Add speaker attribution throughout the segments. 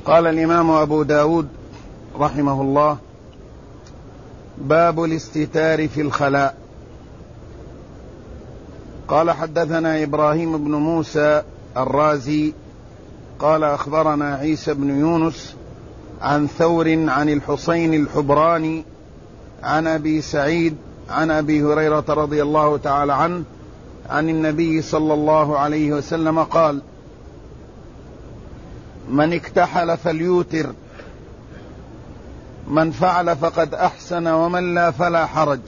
Speaker 1: قال الإمام أبو داود رحمه الله: باب الاستتار في الخلاء. قال: حدثنا إبراهيم بن موسى الرازي قال: أخبرنا عيسى بن يونس عن ثور عن الحسين الحبراني عن أبي سعيد عن أبي هريرة رضي الله تعالى عنه عن النبي صلى الله عليه وسلم قال: من اكتحل فليوتر، من فعل فقد أحسن، ومن لا فلا حرج،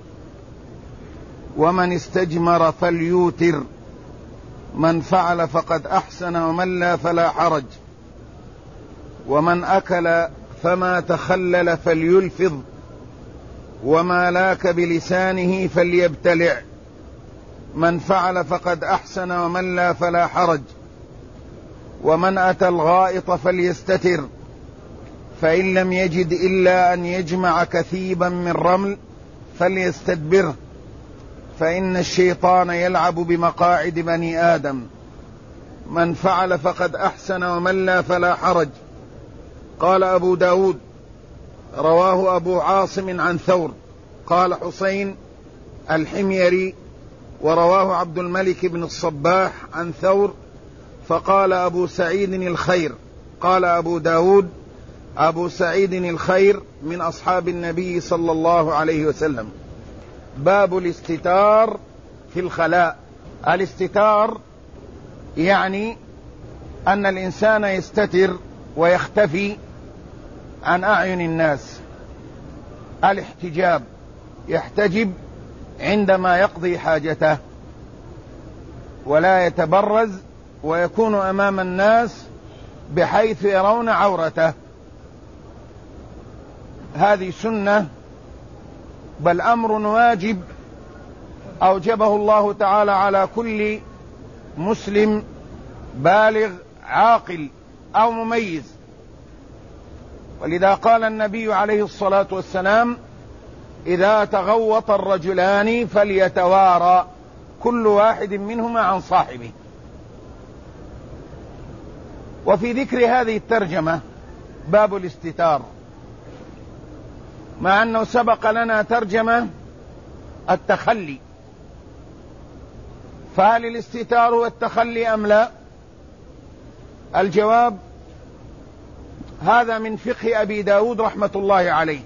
Speaker 1: ومن استجمر فليوتر، من فعل فقد أحسن، ومن لا فلا حرج، ومن أكل فما تخلل فليلفظ، وما لاك بلسانه فليبتلع، من فعل فقد أحسن، ومن لا فلا حرج، ومن أتى الغائط فليستتر، فإن لم يجد إلا أن يجمع كثيبا من رمل فليستدبره، فإن الشيطان يلعب بمقاعد بني آدم، من فعل فقد أحسن، ومن لا فلا حرج. قال أبو داود: رواه أبو عاصم عن ثور، قال حسين الحميري، ورواه عبد الملك بن الصباح عن ثور، فقال أبو سعيد الخير. قال أبو داود: أبو سعيد الخير من أصحاب النبي صلى الله عليه وسلم. باب الاستتار في الخلاء. الاستتار يعني أن الإنسان يستتر ويختفي عن أعين الناس. الاحتجاب، يحتجب عندما يقضي حاجته ولا يتبرز، ويكون أمام الناس بحيث يرون عورته. هذه سنة، بل أمر واجب أوجبه الله تعالى على كل مسلم بالغ عاقل أو مميز. ولذا قال النبي عليه الصلاة والسلام: إذا تغوط الرجلان فليتوارى كل واحد منهما عن صاحبه. وفي ذكر هذه الترجمة باب الاستتار، مع أنه سبق لنا ترجمة التخلي، فهل الاستتار هو التخلي أم لا؟ الجواب: هذا من فقه أبي داود رحمة الله عليه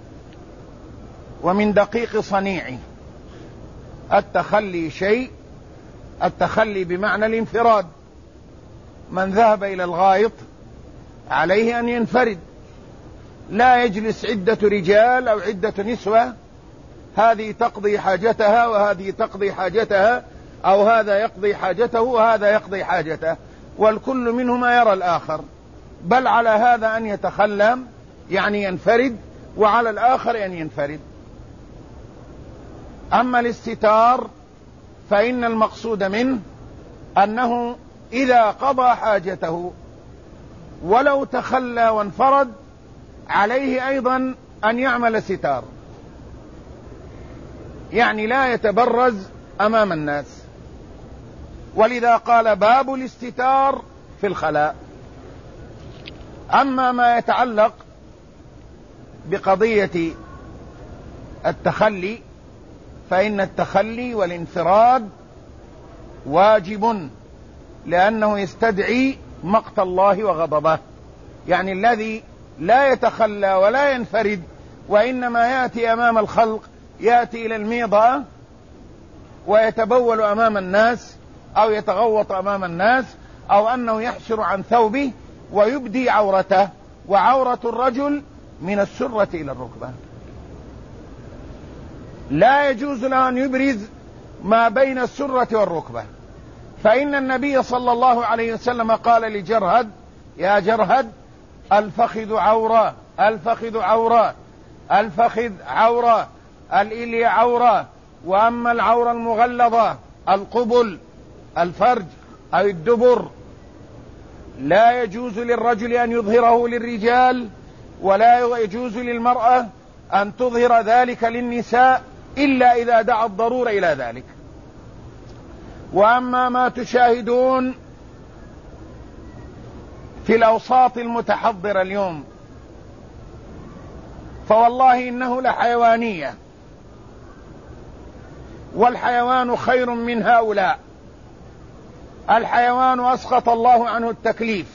Speaker 1: ومن دقيق صنيعه. التخلي شيء، التخلي بمعنى الانفراد. من ذهب إلى الغائط عليه أن ينفرد، لا يجلس عدة رجال أو عدة نسوة، هذه تقضي حاجتها وهذه تقضي حاجتها، أو هذا يقضي حاجته وهذا يقضي حاجته، والكل منهما يرى الآخر. بل على هذا أن يتخلى يعني ينفرد، وعلى الآخر أن ينفرد. أما الاستتار فإن المقصود منه أنه إذا قضى حاجته ولو تخلى وانفرد عليه أيضا أن يعمل ستار، يعني لا يتبرز أمام الناس. ولذا قال: باب الاستتار في الخلاء. أما ما يتعلق بقضية التخلي فإن التخلي والانفراد واجب، لأنه يستدعي مقت الله وغضبه. يعني الذي لا يتخلى ولا ينفرد وإنما يأتي أمام الخلق، يأتي إلى الميضة ويتبول أمام الناس أو يتغوط أمام الناس، أو أنه يحشر عن ثوبه ويبدي عورته، وعورة الرجل من السرة إلى الركبة، لا يجوز له أن يبرز ما بين السرة والركبة. فإن النبي صلى الله عليه وسلم قال لجرهد: يا جرهد، الفخذ عورة، الفخذ عورة، الفخذ عورة، الإلي عورة، وأما العورة المغلظة القبل، الفرج أو الدبر، لا يجوز للرجل أن يظهره للرجال، ولا يجوز للمرأة أن تظهر ذلك للنساء إلا إذا دعا الضرورة إلى ذلك. وأما ما تشاهدون في الأوساط المتحضرة اليوم، فوالله إنه لحيوانية، والحيوان خير من هؤلاء. الحيوان أسقط الله عنه التكليف،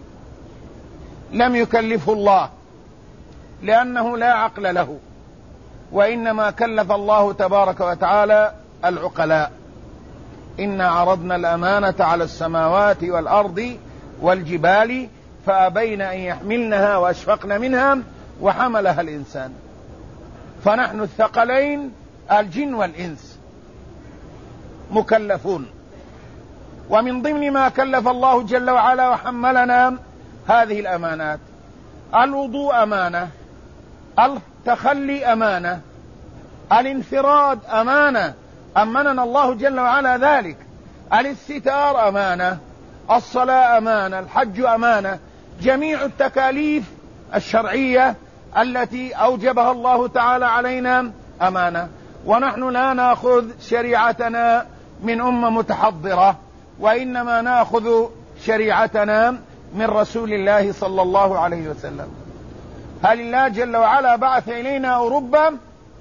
Speaker 1: لم يكلفه الله لأنه لا عقل له، وإنما كلف الله تبارك وتعالى العقلاء. إنا عرضنا الأمانة على السماوات والأرض والجبال فأبين أن يحملنها وأشفقن منها وحملها الإنسان. فنحن الثقلين الجن والإنس مكلفون. ومن ضمن ما كلف الله جل وعلا وحملنا هذه الأمانات: الوضوء أمانة، التخلي أمانة، الانفراد أمانة، أمننا الله جل وعلا ذلك، الاستتار أمانة، الصلاة أمانة، الحج أمانة. جميع التكاليف الشرعية التي أوجبها الله تعالى علينا أمانة. ونحن لا نأخذ شريعتنا من أمة متحضرة، وإنما نأخذ شريعتنا من رسول الله صلى الله عليه وسلم. هل الله جل وعلا بعث إلينا أوروبا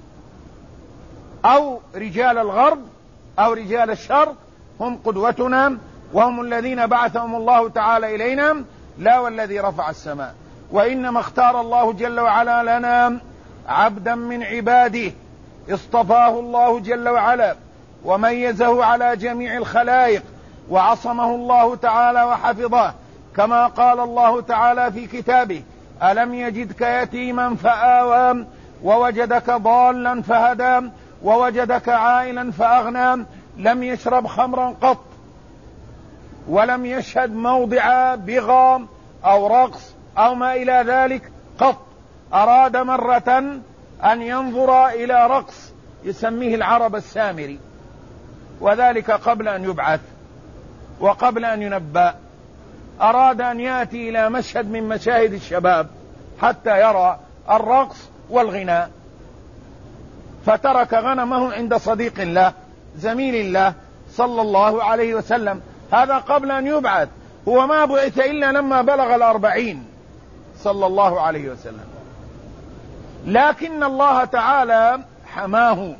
Speaker 1: أو رجال الغرب أو رجال الشرق هم قدوتنا وهم الذين بعثهم الله تعالى إلينا؟ لا، والذي رفع السماء. وإنما اختار الله جل وعلا لنا عبدا من عباده اصطفاه الله جل وعلا وميزه على جميع الخلائق، وعصمه الله تعالى وحفظه، كما قال الله تعالى في كتابه: ألم يجدك يتيما فآوى ووجدك ضالا فهدى ووجدك عائلا فأغنى. لم يشرب خمرا قط، ولم يشهد موضع بغى أو رقص أو ما إلى ذلك قط. أراد مرة أن ينظر إلى رقص يسميه العرب السامري، وذلك قبل أن يبعث وقبل أن ينبأ. أراد أن يأتي إلى مشهد من مشاهد الشباب حتى يرى الرقص والغناء، فترك غنمه عند صديق الله زميل الله صلى الله عليه وسلم. هذا قبل أن يبعث، هو ما بعث إلا لما بلغ 40 صلى الله عليه وسلم. لكن الله تعالى حماه،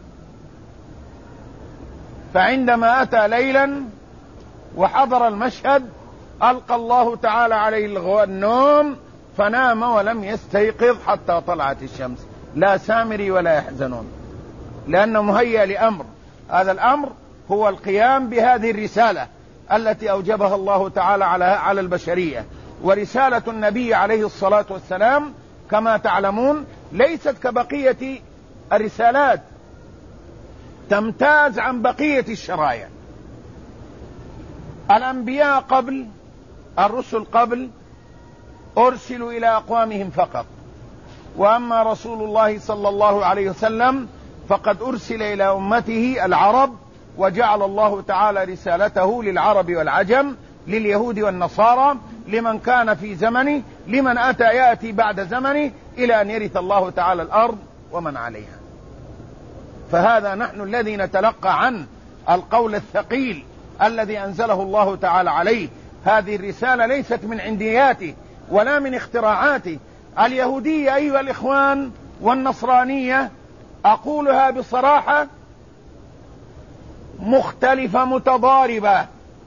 Speaker 1: فعندما أتى ليلا وحضر المشهد ألقى الله تعالى عليه النوم فنام ولم يستيقظ حتى طلعت الشمس. لا سامري ولا يحزنون، لأنه مهيأ لأمر. هذا الأمر هو القيام بهذه الرسالة التي أوجبها الله تعالى على البشرية. ورسالة النبي عليه الصلاة والسلام كما تعلمون ليست كبقية الرسالات، تمتاز عن بقية الشرائع. الأنبياء قبل، الرسل قبل، أرسلوا إلى أقوامهم فقط، وأما رسول الله صلى الله عليه وسلم فقد أرسل إلى أمته العرب، وجعل الله تعالى رسالته للعرب والعجم، لليهود والنصارى، لمن كان في زمنه، لمن أتى يأتي بعد زمنه، إلى أن يرث الله تعالى الأرض ومن عليها. فهذا نحن الذي نتلقى عن القول الثقيل الذي أنزله الله تعالى عليه. هذه الرسالة ليست من عندياته ولا من اختراعاته. اليهودية أيها الإخوان والنصرانية، أقولها بصراحة، مختلفة متضاربة.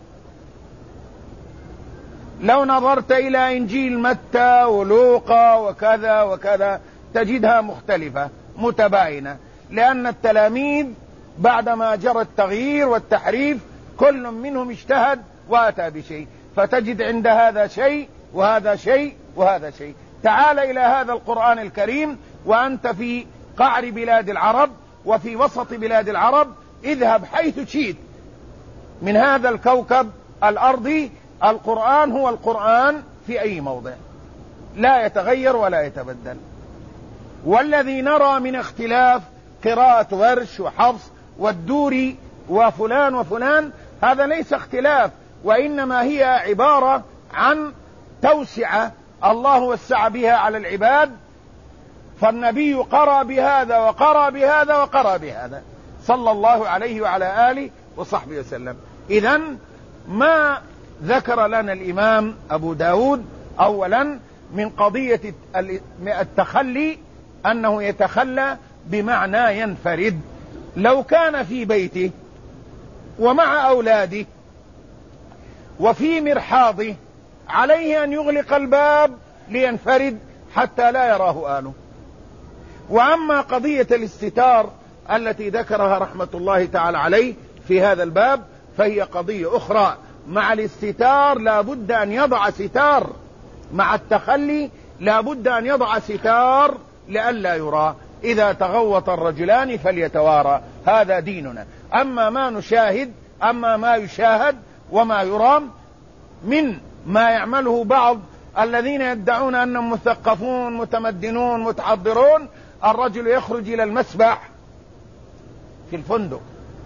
Speaker 1: لو نظرت إلى إنجيل متى ولوقا وكذا وكذا تجدها مختلفة متباينة، لأن التلاميذ بعدما جرى التغيير والتحريف كل منهم اجتهد وأتى بشيء، فتجد عند هذا شيء وهذا شيء وهذا شيء. تعال إلى هذا القرآن الكريم وأنت في قعر بلاد العرب وفي وسط بلاد العرب، اذهب حيث شئت من هذا الكوكب الأرضي، القرآن هو القرآن في أي موضع، لا يتغير ولا يتبدل. والذي نرى من اختلاف قراءة ورش وحفص والدوري وفلان وفلان، هذا ليس اختلاف، وإنما هي عبارة عن توسعة الله وسع بها على العباد. فالنبي قرأ بهذا وقرأ بهذا وقرأ بهذا صلى الله عليه وعلى آله وصحبه وسلم. إذن ما ذكر لنا الإمام أبو داود أولا من قضية التخلي أنه يتخلى بمعنى ينفرد. لو كان في بيته ومع أولاده وفي مرحاضه عليه أن يغلق الباب لينفرد حتى لا يراه آله. وأما قضية الاستتار التي ذكرها رحمة الله تعالى عليه في هذا الباب فهي قضية أخرى. مع الاستتار لا بد أن يضع ستار، مع التخلي لا بد أن يضع ستار لئلا يرى. إذا تغوط الرجلان فليتوارى، هذا ديننا. أما ما نشاهد، أما ما يشاهد وما يرام من ما يعمله بعض الذين يدعون أنهم مثقفون متمدنون متحضرون، الرجل يخرج إلى المسبح في الفندق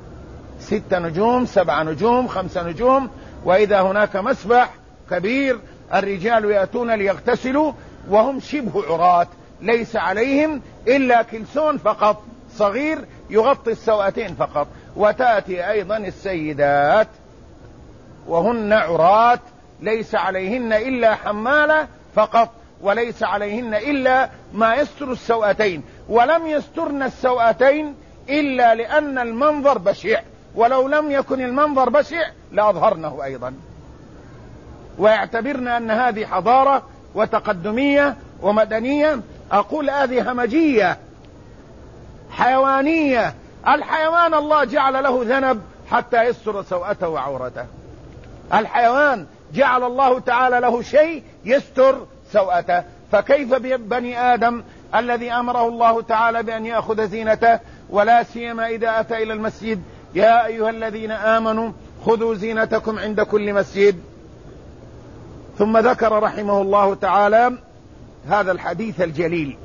Speaker 1: 6 نجوم 7 نجوم 5 نجوم، وإذا هناك مسبح كبير الرجال يأتون ليغتسلوا وهم شبه عراة، ليس عليهم إلا كلسون فقط صغير يغطي السوأتين فقط، وتأتي أيضا السيدات وهن عراة ليس عليهن إلا حمالة فقط، وليس عليهن إلا ما يستر السوأتين، ولم يسترن السوأتين إلا لأن المنظر بشع، ولو لم يكن المنظر بشع لأظهرنه أيضا، ويعتبرن أن هذه حضارة وتقدمية ومدنية. أقول هذه همجية حيوانية. الحيوان الله جعل له ذنب حتى يستر سوءته وعورته، الحيوان جعل الله تعالى له شيء يستر سوءته، فكيف ببني آدم الذي أمره الله تعالى بأن يأخذ زينته، ولا سيما إذا أتى إلى المسجد يا أيها الذين آمنوا خذوا زينتكم عند كل مسجد. ثم ذكر رحمه الله تعالى هذا الحديث الجليل.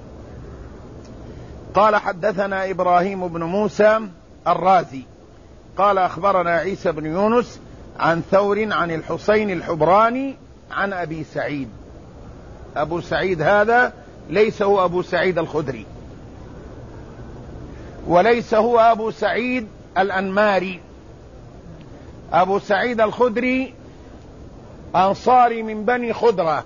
Speaker 1: قال حدثنا إبراهيم بن موسى الرازي قال أخبرنا عيسى بن يونس عن ثور عن الحسين الحبراني عن أبي سعيد. أبو سعيد هذا ليس هو أبو سعيد الخدري، وليس هو أبو سعيد الأنماري. أبو سعيد الخدري أنصاري من بني خدرة،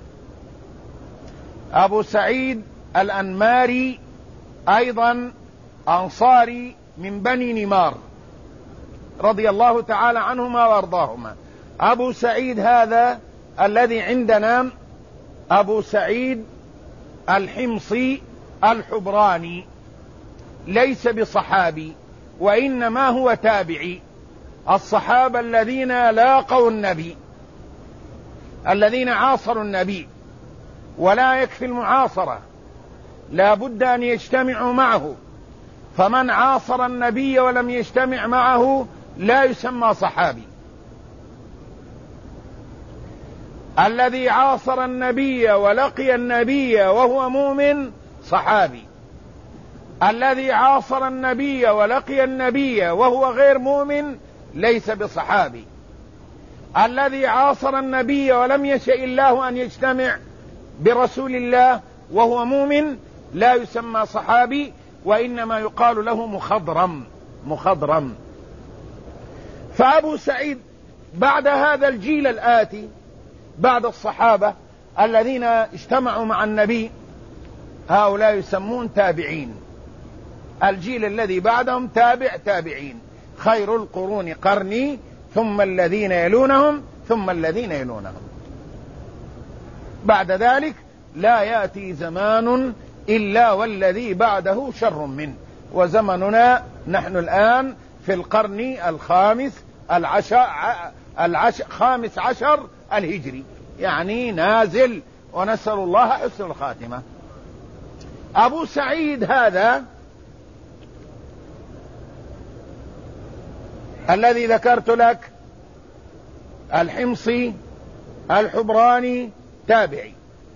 Speaker 1: أبو سعيد الأنماري أيضا أنصاري من بني نمار رضي الله تعالى عنهما وأرضاهما. أبو سعيد هذا الذي عندنا أبو سعيد الحمصي الحبراني ليس بصحابي، وإنما هو تابعي. الصحابة الذين لاقوا النبي الذين عاصروا النبي، ولا يكفي المعاصرة، لا بد أن يجتمعوا معه، فمن عاصر النبي ولم يجتمع معه لا يسمى صحابي. الذي عاصر النبي ولقي النبي وهو مؤمن صحابي، الذي عاصر النبي ولقي النبي وهو غير مؤمن ليس بصحابي. الذي عاصر النبي ولم يشاء الله أن يجتمع برسول الله وهو مؤمن لا يسمى صحابي، وإنما يقال له مخضرم. فأبو سعيد بعد هذا الجيل الآتي بعد الصحابة الذين اجتمعوا مع النبي هؤلاء يسمون تابعين. الجيل الذي بعدهم تابعين. خير القرون قرني ثم الذين يلونهم ثم الذين يلونهم. بعد ذلك لا يأتي زمان إلا والذي بعده شر منه، وزمننا نحن الآن في القرن خامس عشر الهجري، يعني نازل، ونسأل الله حسن الخاتمة. أبو سعيد هذا الذي ذكرت لك الحمصي الحبراني تابعي،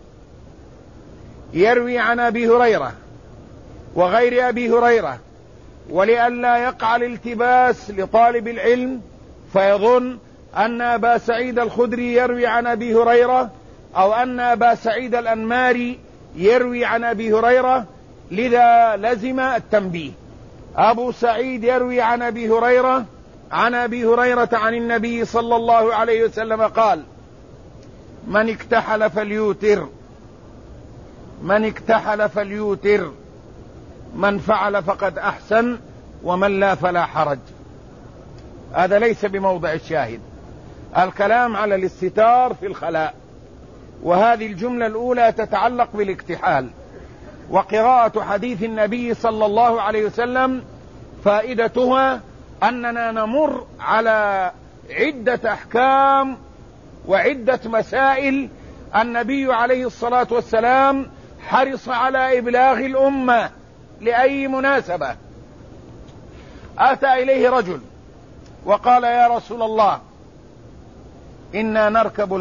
Speaker 1: يروي عن أبي هريرة وغير أبي هريرة، ولئلا يقع الالتباس لطالب العلم فيظن أن أبا سعيد الخدري يروي عن أبي هريرة أو أن أبا سعيد الأنماري يروي عن أبي هريرة، لذا لزم التنبيه. أبو سعيد يروي عن أبي هريرة عن أبي هريرة عن النبي صلى الله عليه وسلم قال: من اكتحل فليوتر، من اكتحل فليوتر، من فعل فقد أحسن، ومن لا فلا حرج. هذا ليس بموضع الشاهد، الكلام على الاستتار في الخلاء، وهذه الجملة الأولى تتعلق بالاكتحال. وقراءة حديث النبي صلى الله عليه وسلم فائدتها أننا نمر على عدة أحكام وعدة مسائل النبي عليه الصلاة والسلام حرص على إبلاغ الأمة لأي مناسبة. أتى إليه رجل وقال: يا رسول الله، إنا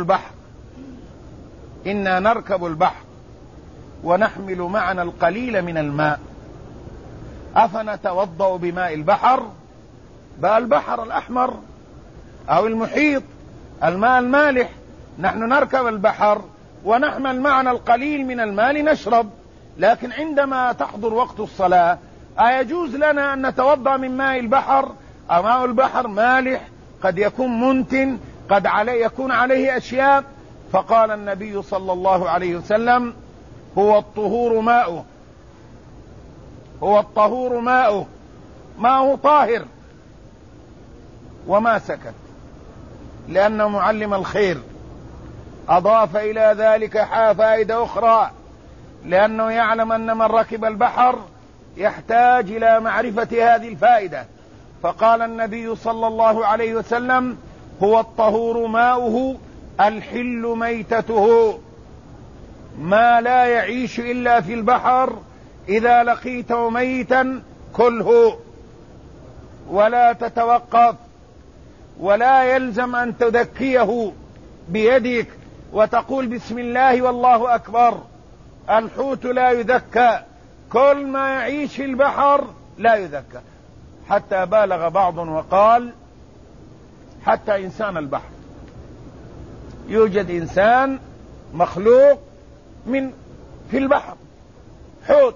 Speaker 1: نركب البحر ونحمل معنا القليل من الماء، أفنتوضأ بماء البحر؟ بقى البحر الأحمر أو المحيط، الماء المالح. نحن نركب البحر ونحمل معنا القليل من الماء لنشرب، لكن عندما تحضر وقت الصلاة أيجوز لنا أن نتوضأ من ماء البحر؟ ماء البحر مالح، قد يكون منتن، قد يكون عليه أشياء. فقال النبي صلى الله عليه وسلم: هو الطهور ماؤه، هو الطهور ماؤه، ماؤه طاهر. وما سكت، لأنه معلم الخير. أضاف إلى ذلك فائدة أخرى، لأنه يعلم أن من ركب البحر يحتاج إلى معرفة هذه الفائدة. فقال النبي صلى الله عليه وسلم: هو الطهور ماؤه الحل ميتته، ما لا يعيش إلا في البحر إذا لقيته ميتا كله، ولا تتوقف، ولا يلزم أن تذكيه بيدك وتقول بسم الله والله أكبر. الحوت لا يذكى، كل ما يعيش في البحر لا يذكى. حتى بالغ بعض وقال: حتى إنسان البحر، يوجد إنسان مخلوق في البحر، حوت،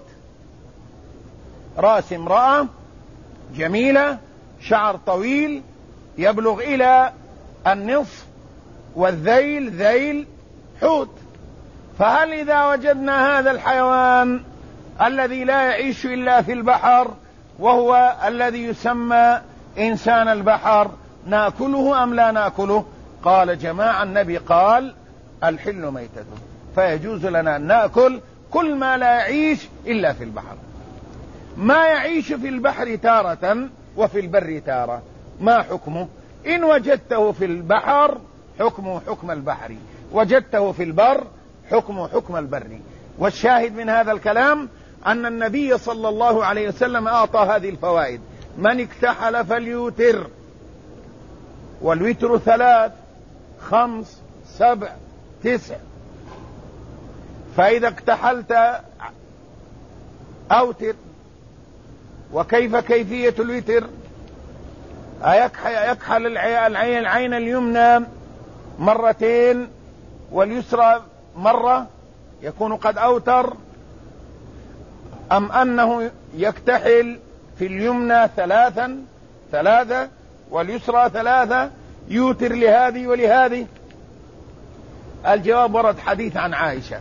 Speaker 1: رأس امرأة جميلة، شعر طويل يبلغ إلى النصف، والذيل ذيل حوت. فهل إذا وجدنا هذا الحيوان الذي لا يعيش إلا في البحر وهو الذي يسمى إنسان البحر نأكله أم لا نأكله؟ قال جماعة النبي قال: الحل ميتته، فيجوز لنا أن نأكل كل ما لا يعيش إلا في البحر. ما يعيش في البحر تارة وفي البر تارة، ما حكمه؟ إن وجدته في البحر حكمه حكم البحر، وجدته في البر حكمه حكم البر. والشاهد من هذا الكلام أن النبي صلى الله عليه وسلم أعطى هذه الفوائد: من اكتحل فليوتر، والوتر 3 5 7 9. فإذا اكتحلت أوتر. وكيف كيفية الوتر؟ يكحل العين اليمنى مرتين واليسرى مرة، يكون قد أوتر، أم أنه يكتحل في اليمنى 3 واليسرى 3 يوتر لهذه ولهذه؟ الجواب: ورد حديث عن عائشة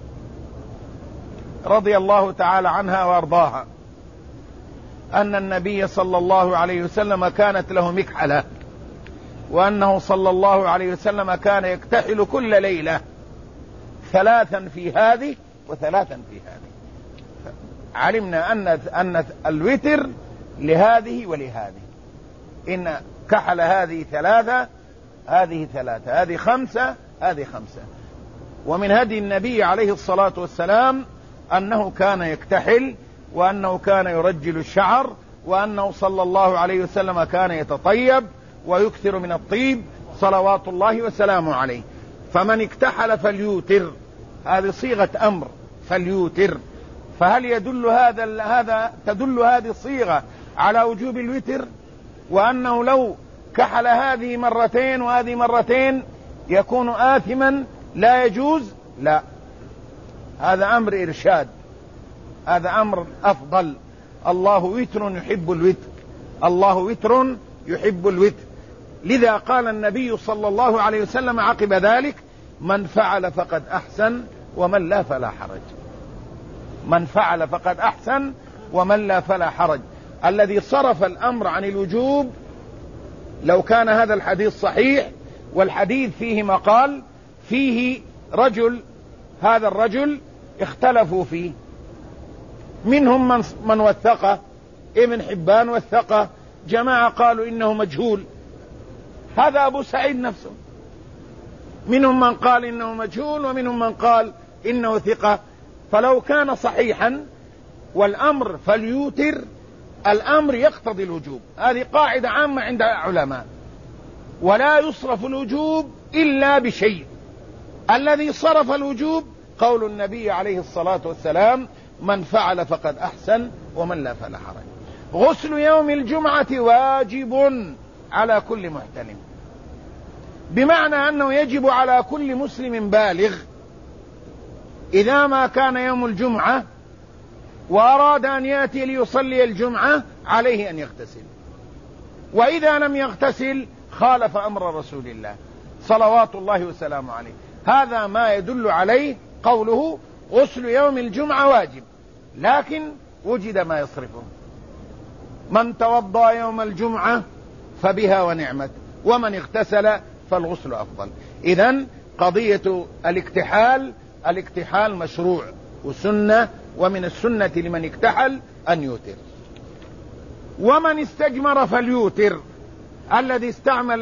Speaker 1: رضي الله تعالى عنها وارضاها أن النبي صلى الله عليه وسلم كانت له مكحلة، وأنه صلى الله عليه وسلم كان يكتحل كل ليلة 3 في هذه و3 في هذه. علمنا أن الوتر لهذه ولهذه، إن كحل هذه 3 هذه 3 هذه 5 هذه 5. ومن هدي النبي عليه الصلاة والسلام أنه كان يكتحل، وأنه كان يرجل الشعر، وأنه صلى الله عليه وسلم كان يتطيب ويكثر من الطيب صلوات الله وسلامه عليه. فمن اكتحل فليوتر، هذه صيغة أمر، فليوتر. فهل تدل هذه الصيغة على وجوب الوتر، وأنه لو كحل هذه مرتين وهذه مرتين يكون آثما لا يجوز؟ لا، هذا أمر إرشاد، هذا أمر أفضل. الله وتر يحب الوتر، الله وتر يحب الوتر. لذا قال النبي صلى الله عليه وسلم عقب ذلك: من فعل فقد أحسن ومن لا فلا حرج. من فعل فقد أحسن ومن لا فلا حرج. الذي صرف الأمر عن الوجوب، لو كان هذا الحديث صحيح، والحديث فيه مقال، فيه رجل، هذا الرجل اختلفوا فيه، منهم من وثقه، ابن حبان وثقه، جماعة قالوا إنه مجهول، هذا أبو سعيد نفسه، منهم من قال إنه مجهول ومنهم من قال إنه ثقة. فلو كان صحيحا والأمر فليوتر، الأمر يقتضي الوجوب، هذه قاعدة عامة عند العلماء، ولا يصرف الوجوب إلا بشيء. الذي صرف الوجوب قول النبي عليه الصلاة والسلام: من فعل فقد أحسن ومن لا فلا حرج. غسل يوم الجمعة واجب على كل محتلم، بمعنى أنه يجب على كل مسلم بالغ إذا ما كان يوم الجمعة وأراد أن يأتي ليصلي الجمعة عليه أن يغتسل، وإذا لم يغتسل خالف أمر رسول الله صلوات الله وسلامه عليه. هذا ما يدل عليه قوله: غسل يوم الجمعة واجب، لكن وجد ما يصرفه. من توضأ يوم الجمعة فبها ونعمت، ومن اغتسل فالغسل أفضل. إذن قضية الاكتحال مشروع وسنة، ومن السنة لمن اكتحل أن يوتر. ومن استجمر فليوتر، الذي استعمل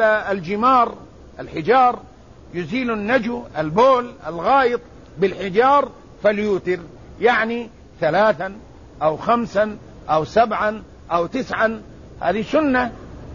Speaker 1: الحجار يزيل النجو، البول، الغائط بالحجار فليوتر، يعني 3 أو 5 أو 7 أو 9، هذه سنة.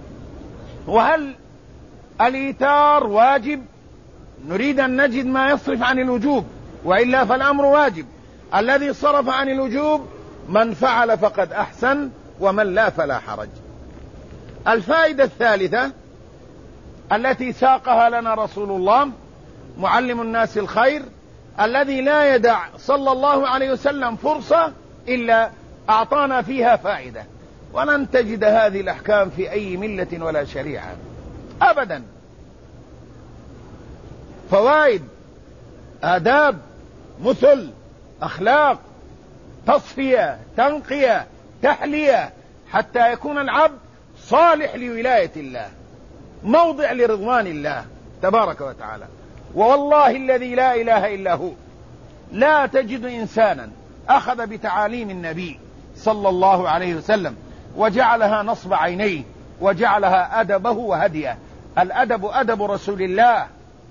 Speaker 1: وهل الإيتار واجب؟ نريد أن نجد ما يصرف عن الوجوب، وإلا فالأمر واجب. الذي صرف عن الوجوب: من فعل فقد أحسن ومن لا فلا حرج. الفائدة الثالثة التي ساقها لنا رسول الله معلم الناس الخير، الذي لا يدع صلى الله عليه وسلم فرصة إلا أعطانا فيها فائدة، ولن تجد هذه الأحكام في أي ملة ولا شريعة أبدا. فوائد، آداب، مثل، أخلاق، تصفية، تنقية، تحلية، حتى يكون العبد صالح لولاية الله، موضع لرضوان الله تبارك وتعالى. والله الذي لا إله إلا هو لا تجد إنسانا أخذ بتعاليم النبي صلى الله عليه وسلم وجعلها نصب عينيه، وجعلها أدبه وهديه. الأدب أدب رسول الله،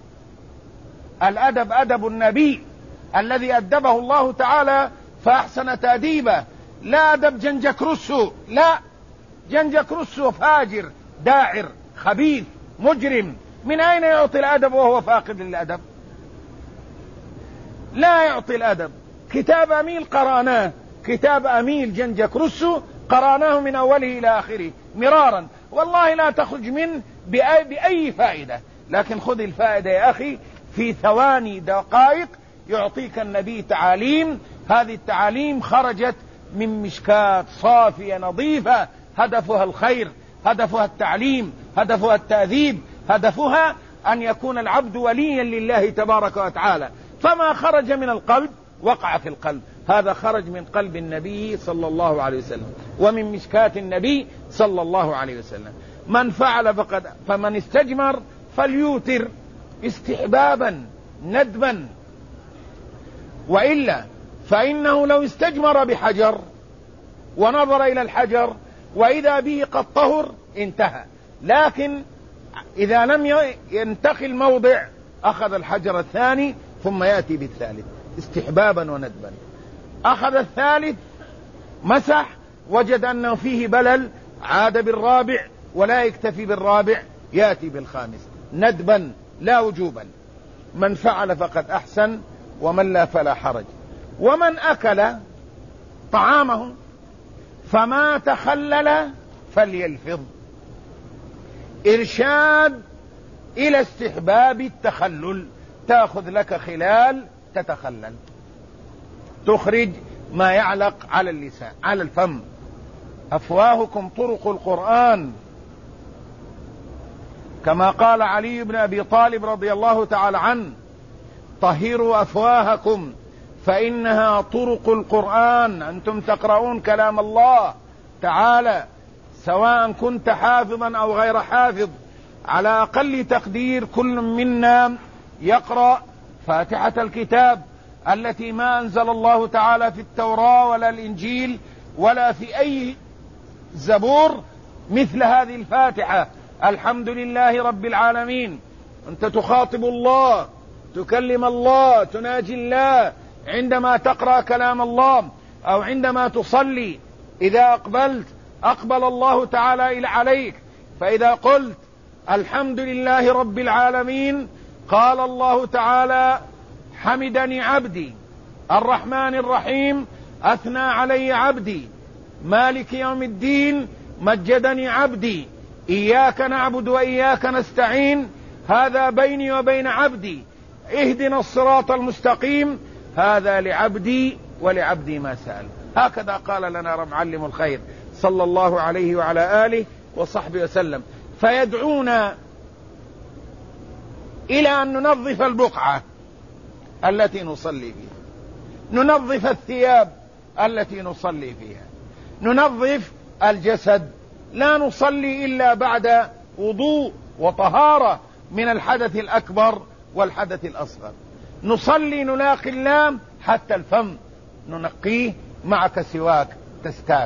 Speaker 1: الأدب أدب النبي الذي أدبه الله تعالى فأحسن تأديبه. لا أدب جنجك رسو، لا، جنجك رسو فاجر داعر خبيث مجرم، من أين يعطي الأدب وهو فاقد للأدب؟ لا يعطي الأدب. كتاب أميل قرأناه، كتاب أميل جنجك رسو قرأناه من أوله إلى آخره مرارا، والله لا تخرج منه بأي فائدة، لكن خذ الفائدة يا أخي في ثواني دقائق يعطيك النبي تعاليم. هذه التعاليم خرجت من مشكاة صافية نظيفة، هدفها الخير، هدفها التعليم، هدفها التأديب، هدفها أن يكون العبد وليا لله تبارك وتعالى. فما خرج من القلب وقع في القلب، هذا خرج من قلب النبي صلى الله عليه وسلم ومن مشكاة النبي صلى الله عليه وسلم. من فعل فمن استجمر فليوتر استحبابا ندبا، وإلا فإنه لو استجمر بحجر ونظر إلى الحجر وإذا به قد طهر انتهى، لكن إذا لم ينتقي الموضع أخذ الحجر الثاني ثم يأتي بالثالث استحبابا وندبا. أخذ الثالث مسح وجد أنه فيه بلل، عاد بالرابع، ولا يكتفي بالرابع، يأتي بالخامس ندبا لا وجوبا. من فعل فقد أحسن ومن لا فلا حرج. ومن أكل طعامه فما تخلل فليلفظ، إرشاد إلى استحباب التخلل. تأخذ لك خلال تتخلل، تخرج ما يعلق على اللسان على الفم. أفواهكم طرق القرآن، كما قال علي بن أبي طالب رضي الله تعالى عنه: طهروا أفواهكم فإنها طرق القرآن. أنتم تقرؤون كلام الله تعالى سواء كنت حافظا أو غير حافظ، على أقل تقدير كل منا يقرأ فاتحة الكتاب التي ما أنزل الله تعالى في التوراة ولا الإنجيل ولا في أي زبور مثل هذه الفاتحة. الحمد لله رب العالمين. أنت تخاطب الله، تكلم الله، تناجي الله عندما تقرأ كلام الله، أو عندما تصلي إذا أقبلت أقبل الله تعالى عليك. فإذا قلت الحمد لله رب العالمين قال الله تعالى حمدني عبدي، الرحمن الرحيم أثنى علي عبدي، مالك يوم الدين مجدني عبدي، إياك نعبد وإياك نستعين هذا بيني وبين عبدي، اهدنا الصراط المستقيم هذا لعبدي ولعبدي ما سأل. هكذا قال لنا معلم الخير صلى الله عليه وعلى آله وصحبه وسلم. فيدعونا إلى أن ننظف البقعة التي نصلي فيها، ننظف الثياب التي نصلي فيها، ننظف الجسد. لا نصلي إلا بعد وضوء وطهارة من الحدث الأكبر والحدث الأصغر. نصلي نلاقي الله حتى الفم ننقيه معك سواك تستاك.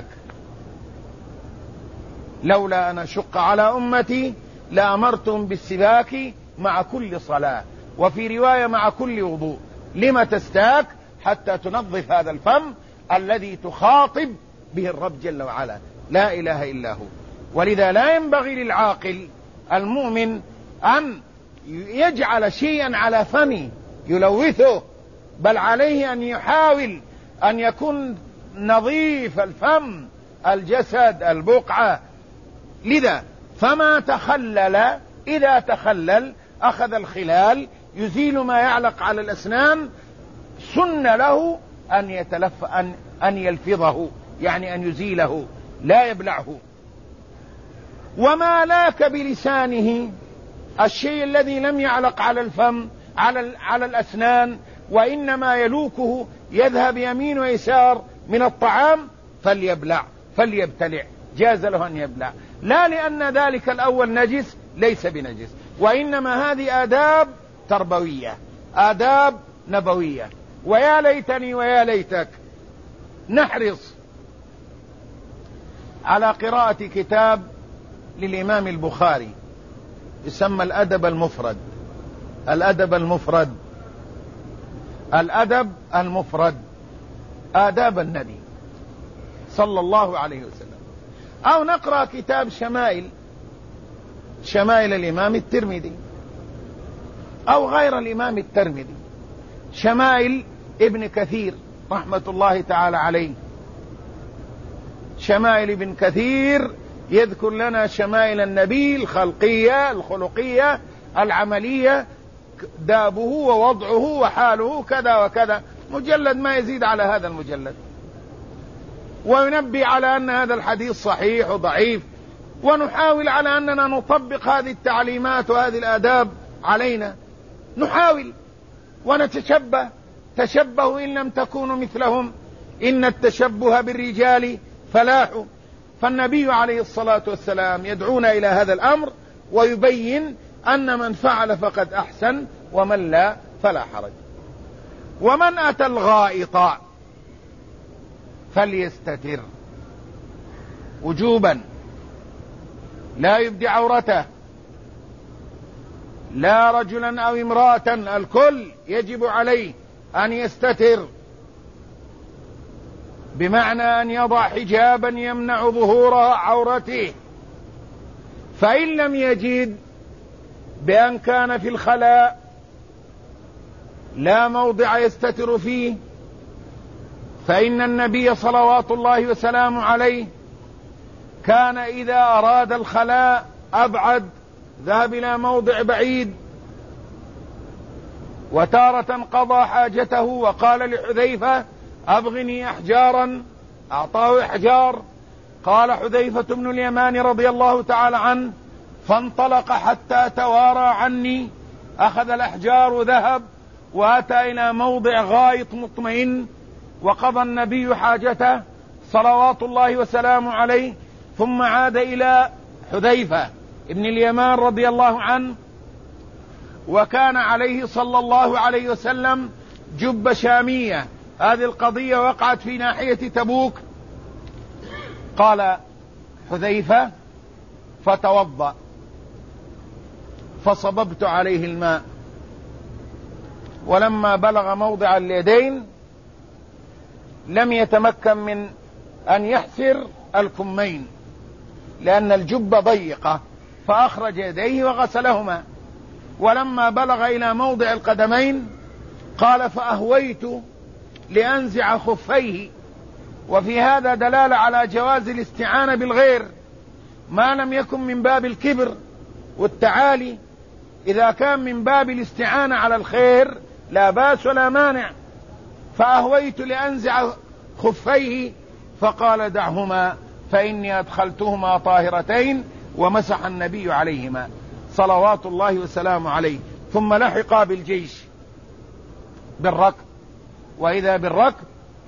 Speaker 1: لولا أن أشق على أمتي لأمرتهم بالسواك مع كل صلاة، وفي رواية مع كل وضوء. لما تستاك؟ حتى تنظف هذا الفم الذي تخاطب به الرب جل وعلا، لا إله إلا هو. ولذا لا ينبغي للعاقل المؤمن أن يجعل شيئا على فمه يلوثه، بل عليه أن يحاول أن يكون نظيف الفم، الجسد، البقعة. لذا فما تخلل إذا تخلل أخذ الخلال يزيل ما يعلق على الأسنان، سن له أن يلفظه، يعني أن يزيله لا يبلعه. وما لاك بلسانه الشيء الذي لم يعلق على الفم على الأسنان وإنما يلوكه يذهب يمين ويسار من الطعام فليبلع فليبتلع، جاز له أن يبلع، لا لأن ذلك الأول نجس، ليس بنجس، وإنما هذه آداب تربوية، آداب نبوية. ويا ليتني ويا ليتك نحرص على قراءة كتاب للإمام البخاري يسمى الأدب المفرد. الأدب المفرد، الأدب المفرد، آداب النبي صلى الله عليه وسلم. أو نقرأ كتاب شمائل الإمام الترمذي، أو غير الإمام الترمذي، شمائل ابن كثير رحمة الله تعالى عليه. شمائل ابن كثير يذكر لنا شمائل النبي الخلقية الخلقية العملية، دابه ووضعه وحاله كذا وكذا، مجلد ما يزيد على هذا المجلد، وينبه على أن هذا الحديث صحيح وضعيف، ونحاول على أننا نطبق هذه التعليمات وهذه الآداب علينا، نحاول ونتشبه. تشبهوا إن لم تكونوا مثلهم إن التشبه بالرجال فلاح. فالنبي عليه الصلاة والسلام يدعونا إلى هذا الأمر ويبين أن من فعل فقد أحسن ومن لا فلا حرج. ومن أتى الغائط فليستتر وجوبا، لا يبدي عورته، لا رجلا أو امرأة، الكل يجب عليه أن يستتر، بمعنى أن يضع حجابا يمنع ظهور عورته. فإن لم يجد بأن كان في الخلاء لا موضع يستتر فيه، فإن النبي صلوات الله وسلامه عليه كان إذا أراد الخلاء أبعد، ذهب إلى موضع بعيد. وتارة قضى حاجته وقال لحذيفة أبغني أحجارا، أعطاه أحجار. قال حذيفة بن اليمان رضي الله تعالى عنه فانطلق حتى توارى عني، أخذ الأحجار وذهب وأتى إلى موضع غائط مطمئن وقضى النبي حاجته صلوات الله وسلامه عليه، ثم عاد إلى حذيفة ابن اليمان رضي الله عنه، وكان عليه صلى الله عليه وسلم جبة شامية. هذه القضية وقعت في ناحية تبوك. قال حذيفة: فتوضأ فصببت عليه الماء، ولما بلغ موضع اليدين لم يتمكن من أن يحسر الكمين لأن الجبة ضيقة، فأخرج يديه وغسلهما. ولما بلغ إلى موضع القدمين قال: فأهويت لأنزع خفيه. وفي هذا دلالة على جواز الاستعانة بالغير ما لم يكن من باب الكبر والتعالي. إذا كان من باب الاستعانة على الخير لا باس ولا مانع. فأهويت لأنزع خفيه فقال: دعهما فإني أدخلتهما طاهرتين. ومسح النبي عليهما صلوات الله وسلامه عليه. ثم لحق بالجيش بالركب، وإذا بالركب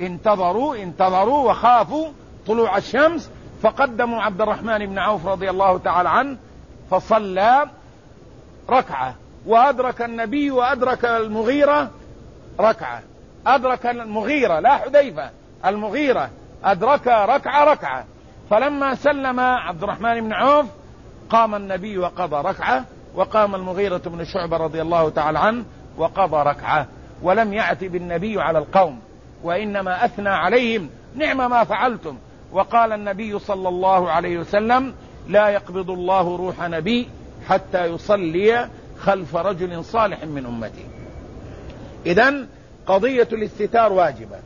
Speaker 1: انتظروا وخافوا طلوع الشمس، فقدموا عبد الرحمن بن عوف رضي الله تعالى عنه فصلى ركعة، وأدرك النبي وأدرك المغيرة ركعة. أدرك المغيرة لا حذيفة، المغيرة أدرك ركعة. فلما سلم عبد الرحمن بن عوف قام النبي وقضى ركعة، وقام المغيرة بن شعبة رضي الله تعالى عنه وقضى ركعة، ولم يعتب النبي على القوم وإنما أثنى عليهم: نعم ما فعلتم. وقال النبي صلى الله عليه وسلم: لا يقبض الله روح نبي حتى يصلي خلف رجل صالح من أمته. إذن قضية الاستتار واجبة.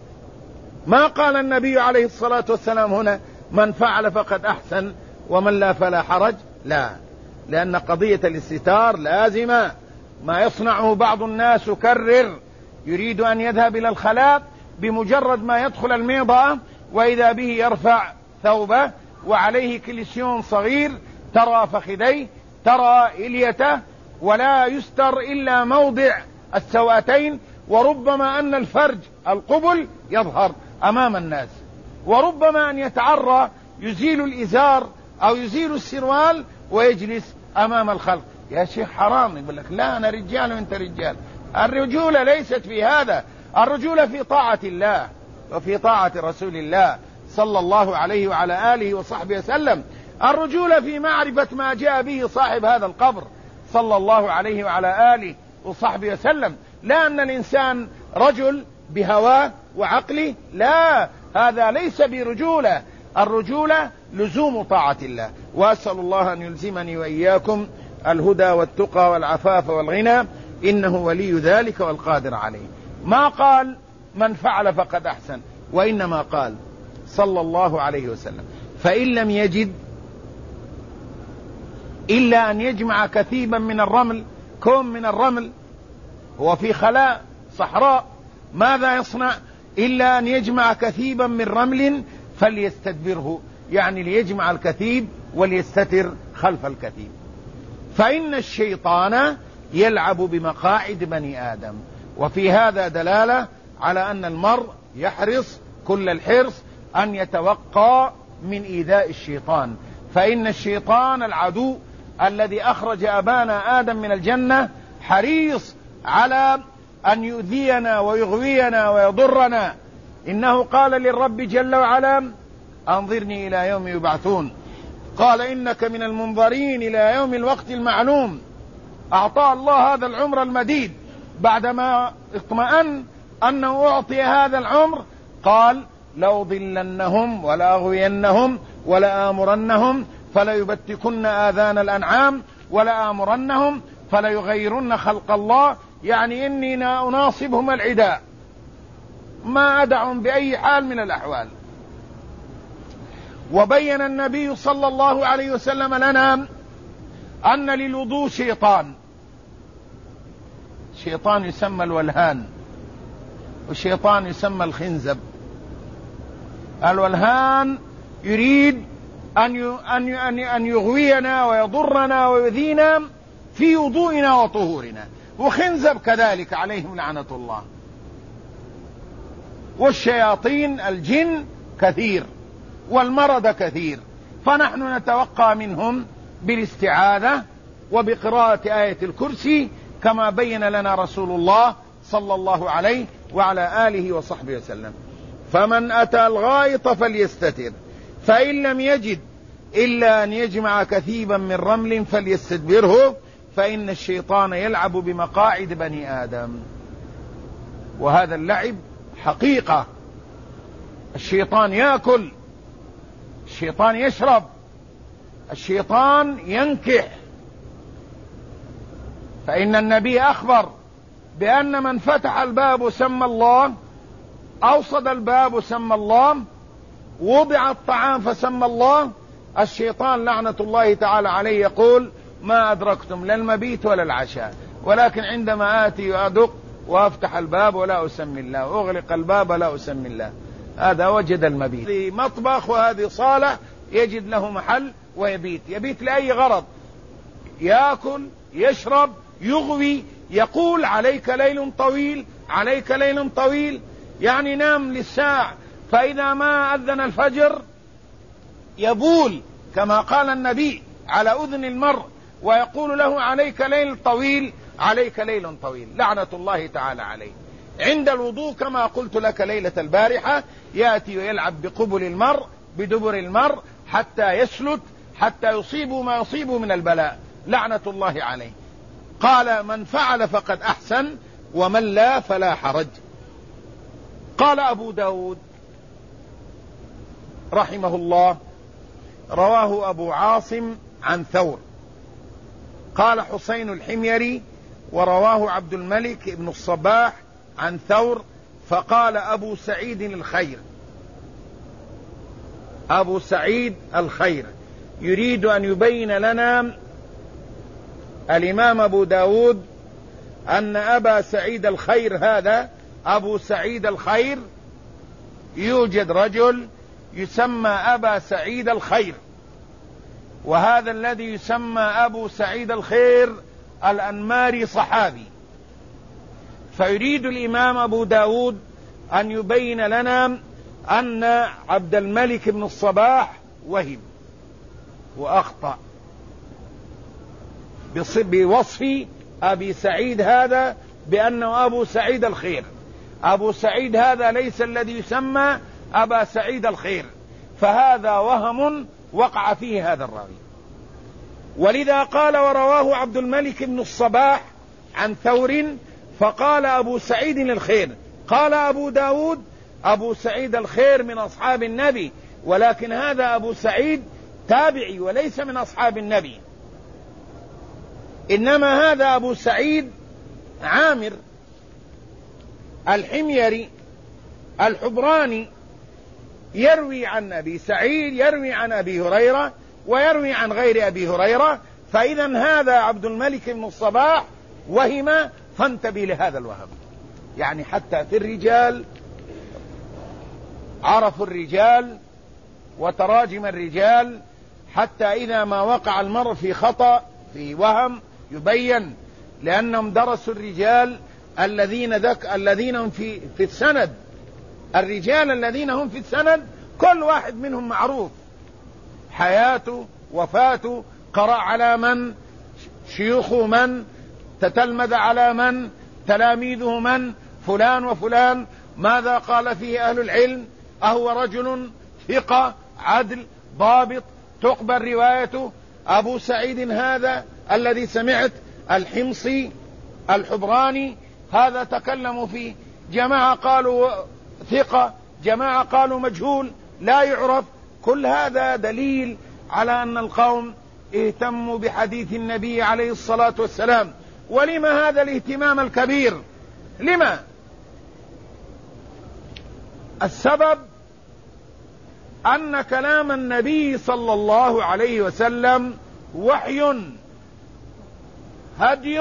Speaker 1: ما قال النبي عليه الصلاة والسلام هنا: من فعل فقد أحسن ومن لا فلا حرج، لا، لأن قضية الاستتار لازمة. ما يصنعه بعض الناس يكرر، يريد أن يذهب إلى الخلاء، بمجرد ما يدخل الميضة وإذا به يرفع ثوبه وعليه كليسيون صغير، ترى فخذيه، ترى إليته، ولا يستر إلا موضع السواتين، وربما أن الفرج القبل يظهر أمام الناس، وربما أن يتعرى يزيل الإزار أو يزيل السروال ويجلس أمام الخلق. يا شيخ حرام. يقول لك: لا، أنا رجال وأنت رجال. الرجولة ليست في هذا، الرجولة في طاعة الله وفي طاعة رسول الله صلى الله عليه وعلى آله وصحبه وسلم. الرجولة في معرفة ما جاء به صاحب هذا القبر صلى الله عليه وعلى آله وصحبه وسلم، لا أن الإنسان رجل بهواه وعقله، لا، هذا ليس برجولة. الرجولة لزوم طاعة الله. وأسأل الله أن يلزمني وإياكم الهدى والتقى والعفاف والغنى، إنه ولي ذلك والقادر عليه. ما قال من فعل فقد أحسن، وإنما قال صلى الله عليه وسلم: فإن لم يجد إلا أن يجمع كثيبا من الرمل، كوم من الرمل، هو في خلاء صحراء، ماذا يصنع؟ إلا أن يجمع كثيبا من رمل فليستدبره، يعني ليجمع الكثيب وليستتر خلف الكثيب. فإن الشيطان يلعب بمقاعد بني آدم. وفي هذا دلالة على أن المرء يحرص كل الحرص أن يتوقى من إيذاء الشيطان، فإن الشيطان العدو الذي أخرج أبانا آدم من الجنة حريص على أن يؤذينا ويغوينا ويضرنا. إنه قال للرب جل وعلا: أنظرني إلى يوم يبعثون، قال: إنك من المنظرين إلى يوم الوقت المعلوم. أعطى الله هذا العمر المديد، بعدما اطمأن أنه أعطي هذا العمر قال: لأضلنهم ولأغوينهم ولآمرنهم فليبتكن آذان الأنعام ولآمرنهم فليغيرن خلق الله، يعني إني أناصبهم العداء، ما أدعهم بأي حال من الأحوال. وبين النبي صلى الله عليه وسلم لنا أن للوضوء شيطان يسمى الولهان، والشيطان يسمى الخنزب. الولهان يريد أن يغوينا ويضرنا ويؤذينا في وضوئنا وطهورنا، وخنزب كذلك عليهم لعنة الله. والشياطين الجن كثير والمرض كثير، فنحن نتوقى منهم بالاستعاذة وبقراءة آية الكرسي كما بين لنا رسول الله صلى الله عليه وعلى آله وصحبه وسلم. فمن أتى الغائط فليستتر، فإن لم يجد إلا أن يجمع كثيبا من رمل فليستدبره، فإن الشيطان يلعب بمقاعد بني آدم. وهذا اللعب حقيقة. الشيطان يأكل، الشيطان يشرب، الشيطان ينكح. فإن النبي أخبر بأن من فتح الباب سمى الله، أوصد الباب سمى الله، وضع الطعام فسمى الله. الشيطان لعنة الله تعالى عليه يقول: ما أدركتم لا المبيت ولا العشاء، ولكن عندما آتي وأدق وأفتح الباب ولا أسمي الله، وأغلق الباب ولا أسمي الله، هذا وجد المبيت. في مطبخ وهذه صالة يجد له محل ويبيت، يبيت لأي غرض، يأكل، يشرب، يغوي، يقول: عليك ليل طويل، عليك ليل طويل، يعني نام للساعة. فإذا ما أذن الفجر يبول كما قال النبي على أذن المرء، ويقول له: عليك ليل طويل، عليك ليل طويل، لعنة الله تعالى عليه. عند الوضوء كما قلت لك ليلة البارحة، يأتي ويلعب بقبل المرء بدبر المرء حتى يسلت، حتى يصيب ما يصيب من البلاء، لعنة الله عليه. قال: من فعل فقد أحسن، ومن لا فلا حرج. قال أبو داود رحمه الله: رواه أبو عاصم عن ثور. قال حسين الحميري: ورواه عبد الملك بن الصباح عن ثور. فقال أبو سعيد الخير، أبو سعيد الخير يريد أن يبين لنا الإمام أبو داود أن أبا سعيد الخير هذا، أبو سعيد الخير، يوجد رجل يسمى أبا سعيد الخير، وهذا الذي يسمى أبو سعيد الخير الأنماري صحابي. فيريد الإمام أبو داود أن يبين لنا أن عبد الملك بن الصباح وهم وأخطأ بوصف أبي سعيد هذا بأنه أبو سعيد الخير. أبو سعيد هذا ليس الذي يسمى أبا سعيد الخير، فهذا وهم وقع فيه هذا الراوي. ولذا قال: ورواه عبد الملك بن الصباح عن ثور، فقال أبو سعيد الخير. قال أبو داود: أبو سعيد الخير من أصحاب النبي، ولكن هذا أبو سعيد تابعي وليس من أصحاب النبي، إنما هذا أبو سعيد عامر الحميري الحبراني، يروي عن أبي سعيد، يروي عن أبي هريرة، ويروي عن غير أبي هريرة. فإذا هذا عبد الملك بن الصباح وهم، فانتبه لهذا الوهم. يعني حتى في الرجال عرفوا الرجال وتراجم الرجال، حتى إذا ما وقع المرء في خطأ في وهم يبين، لأنهم درسوا الرجال الذين هم في السند. الرجال الذين هم في السند كل واحد منهم معروف، حياته، وفاته، قرأ على من، شيوخه من، تتلمذ على من، تلاميذه من، فلان وفلان، ماذا قال فيه أهل العلم، أهو رجل ثقة عدل ضابط تقبل روايته. أبو سعيد هذا الذي سمعت الحمصي الحبراني هذا تكلموا فيه، جماعة قالوا ثقة، جماعة قالوا مجهول لا يعرف. كل هذا دليل على أن القوم اهتموا بحديث النبي عليه الصلاة والسلام. ولما هذا الاهتمام الكبير؟ لما؟ السبب أن كلام النبي صلى الله عليه وسلم وحي هدي،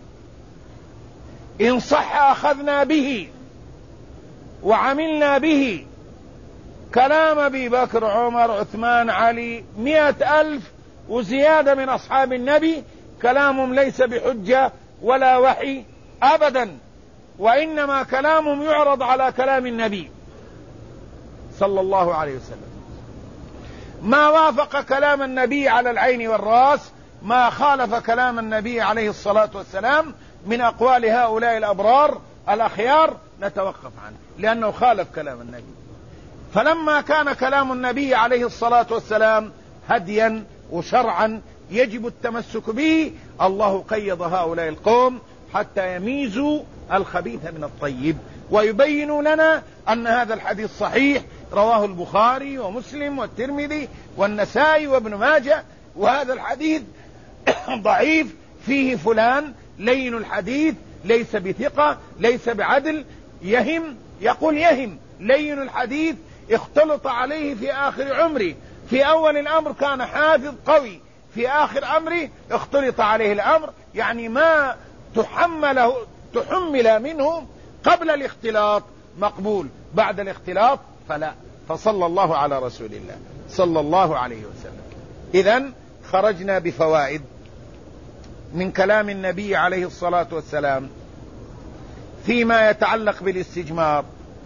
Speaker 1: إن صح أخذنا به وعملنا به. كلام أبي بكر، عمر، عثمان، علي، 100,000 وزيادة من أصحاب النبي كلامهم ليس بحجة ولا وحي أبدا، وإنما كلامهم يعرض على كلام النبي صلى الله عليه وسلم. ما وافق كلام النبي على العين والرأس، ما خالف كلام النبي عليه الصلاة والسلام من أقوال هؤلاء الأبرار الأخيار نتوقف عنه، لأنه خالف كلام النبي. فلما كان كلام النبي عليه الصلاة والسلام هديا وشرعا يجب التمسك به، الله قيض هؤلاء القوم حتى يميزوا الخبيث من الطيب، ويبينوا لنا أن هذا الحديث صحيح، رواه البخاري ومسلم والترمذي والنسائي وابن ماجه، وهذا الحديث ضعيف فيه فلان لين الحديث، ليس بثقة، ليس بعدل، يهم، يقول يهم، لين الحديث، اختلط عليه في آخر عمره، في أول الأمر كان حافظ قوي، في آخر أمره اختلط عليه الأمر، يعني ما تحمل منه قبل الاختلاط مقبول، بعد الاختلاط فلا. فصلى الله على رسول الله صلى الله عليه وسلم. إذن خرجنا بفوائد من كلام النبي عليه الصلاة والسلام فيما يتعلق بالاستجمار،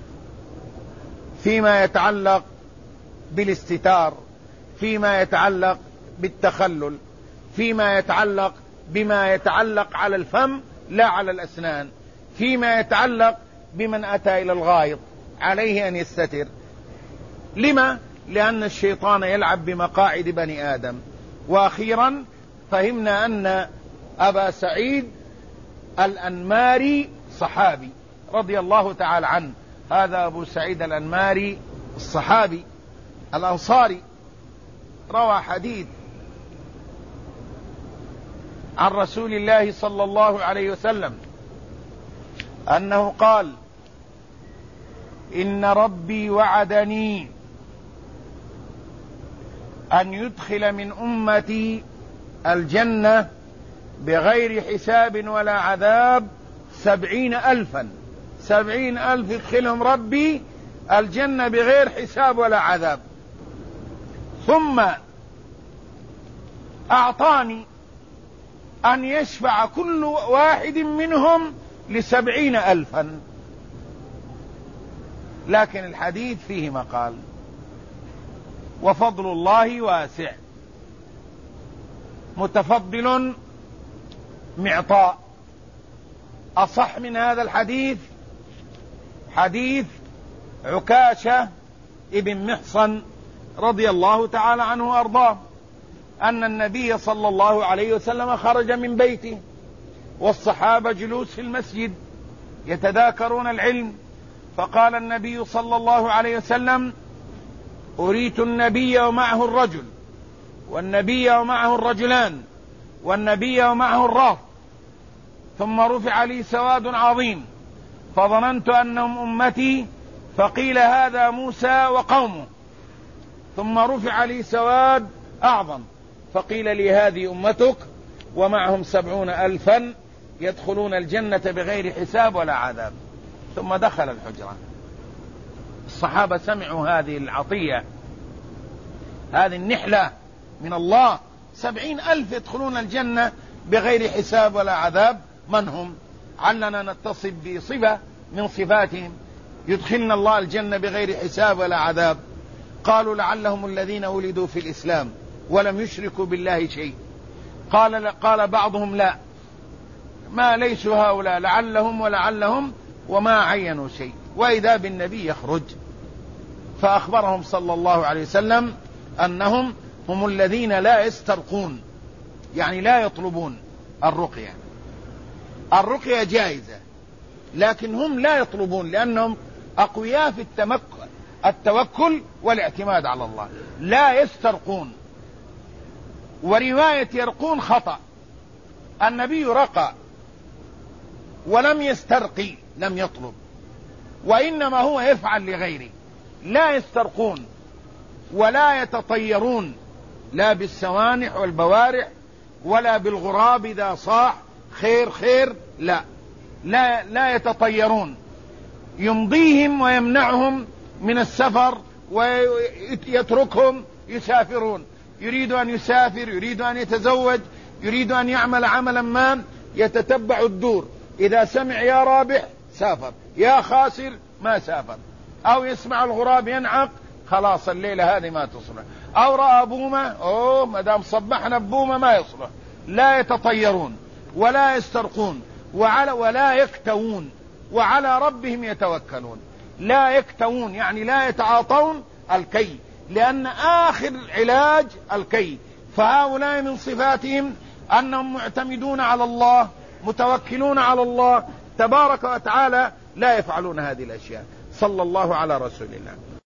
Speaker 1: فيما يتعلق بالاستتار، فيما يتعلق بالتخلل، فيما يتعلق بما يتعلق على الفم لا على الأسنان، فيما يتعلق بمن أتى إلى الغائط عليه أن يستتر. لما؟ لأن الشيطان يلعب بمقاعد بني آدم. وأخيرا فهمنا أن أبا سعيد الأنماري صحابي رضي الله تعالى عنه، هذا أبو سعيد الأنماري الصحابي الأنصاري، روى حديث عن رسول الله صلى الله عليه وسلم أنه قال: إن ربي وعدني أن يدخل من أمتي الجنة بغير حساب ولا عذاب 70,000 يدخلهم ربي الجنة بغير حساب ولا عذاب. ثم أعطاني أن يشفع كل واحد منهم ل70,000. لكن الحديث فيه مقال، وفضل الله واسع، متفضل معطاء. أصح من هذا الحديث حديث عكاشة ابن محصن رضي الله تعالى عنه وأرضاه، أن النبي صلى الله عليه وسلم خرج من بيته والصحابة جلوس في المسجد يتذاكرون العلم، فقال النبي صلى الله عليه وسلم: أريت النبي ومعه الرجل، والنبي ومعه الرجلان، والنبي ومعه الراف، ثم رفع لي سواد عظيم فظننت أنهم أمتي، فقيل هذا موسى وقومه، ثم رفع لي سواد أعظم فقيل لي هذه أمتك ومعهم 70,000 يدخلون الجنة بغير حساب ولا عذاب. ثم دخل الحجرة. الصحابة سمعوا هذه العطية، هذه النحلة من الله، 70,000 يدخلون الجنة بغير حساب ولا عذاب. من هم؟ علنا نتصف بصفة من صفاتهم يدخلنا الله الجنة بغير حساب ولا عذاب. قالوا: الذين ولدوا في الإسلام ولم يشركوا بالله شيء. قال بعضهم: لا، ما ليسوا هؤلاء، لعلهم وما عينوا شيء. وإذا بالنبي يخرج فأخبرهم صلى الله عليه وسلم أنهم هم الذين لا يسترقون، يعني لا يطلبون الرقية. الرقية جائزة، لكن هم لا يطلبون، لأنهم أقوياء في التوكل والاعتماد على الله، لا يسترقون. ورواية يرقون خطأ، النبي رقى ولم يسترقي، لم يطلب، وإنما هو يفعل لغيره. لا يسترقون ولا يتطيرون، لا بالسوانح والبوارح ولا بالغراب إذا صاح خير خير، لا يتطيرون. يمضيهم ويمنعهم من السفر ويتركهم يسافرون. يريد أن يسافر، يريد أن يتزوج، يريد أن يعمل عملا ما، يتتبع الدور، إذا سمع يا رابح سافر، يا خاسر ما سافر. أو يسمع الغراب ينعق، خلاص الليلة هذه ما تصلح. أو رأى بومة، ما دام صبحنا ببومة ما يصلح. لا يتطيرون ولا يسترقون ولا يكتوون، وعلى ربهم يتوكلون. لا يكتوون يعني لا يتعاطون الكي، لأن آخر علاج الكي. فهؤلاء من صفاتهم أنهم معتمدون على الله، متوكلون على الله تبارك وتعالى، لا يفعلون هذه الأشياء. صلى الله على رسول الله.